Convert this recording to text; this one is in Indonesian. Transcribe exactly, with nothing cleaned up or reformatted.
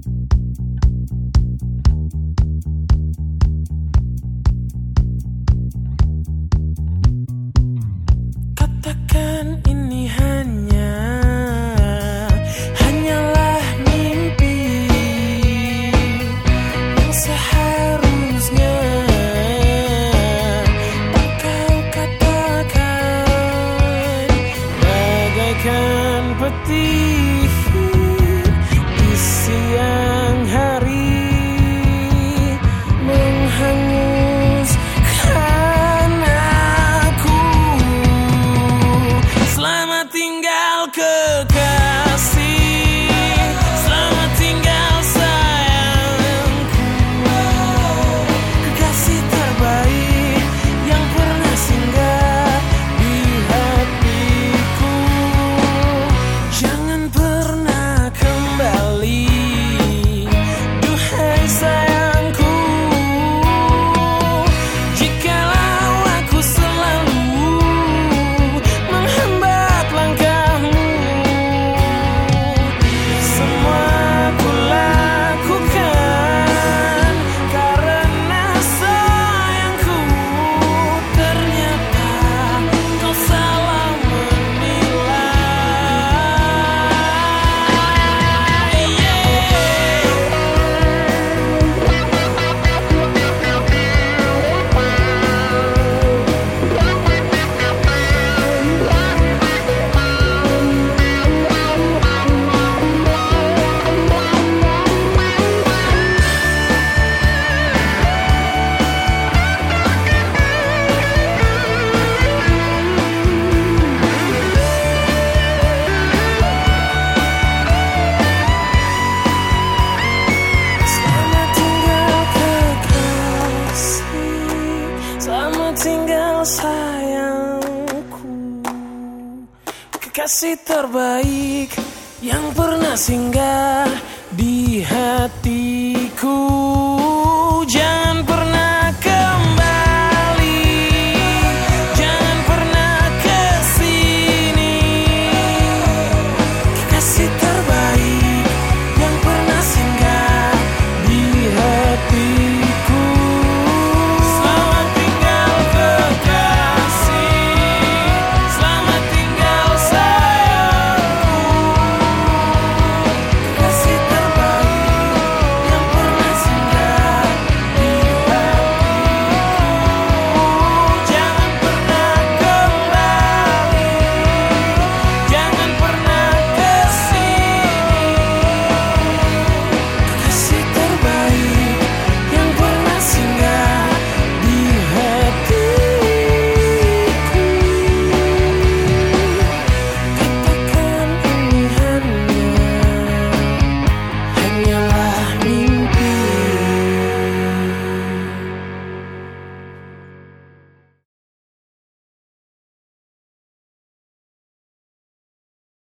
Katakan ini hanya hanyalah mimpi yang seharusnya tak kau katakan, bagaikan peti di siang hari menghanguskan aku. Selamat tinggal kekasih, selamat tinggal sayangku, kekasih terbaik yang pernah singgah di hatiku. Jangan pernah kembali, duhai sayangku, jikalau aku selalu menghambat langkahmu. Semua ku lakukan karena sayangku, ternyata kau salah menilai. Selamat tinggal kekasih, selamat tinggal sayangku, kekasih terbaik yang pernah singgah di hatiku. Jangan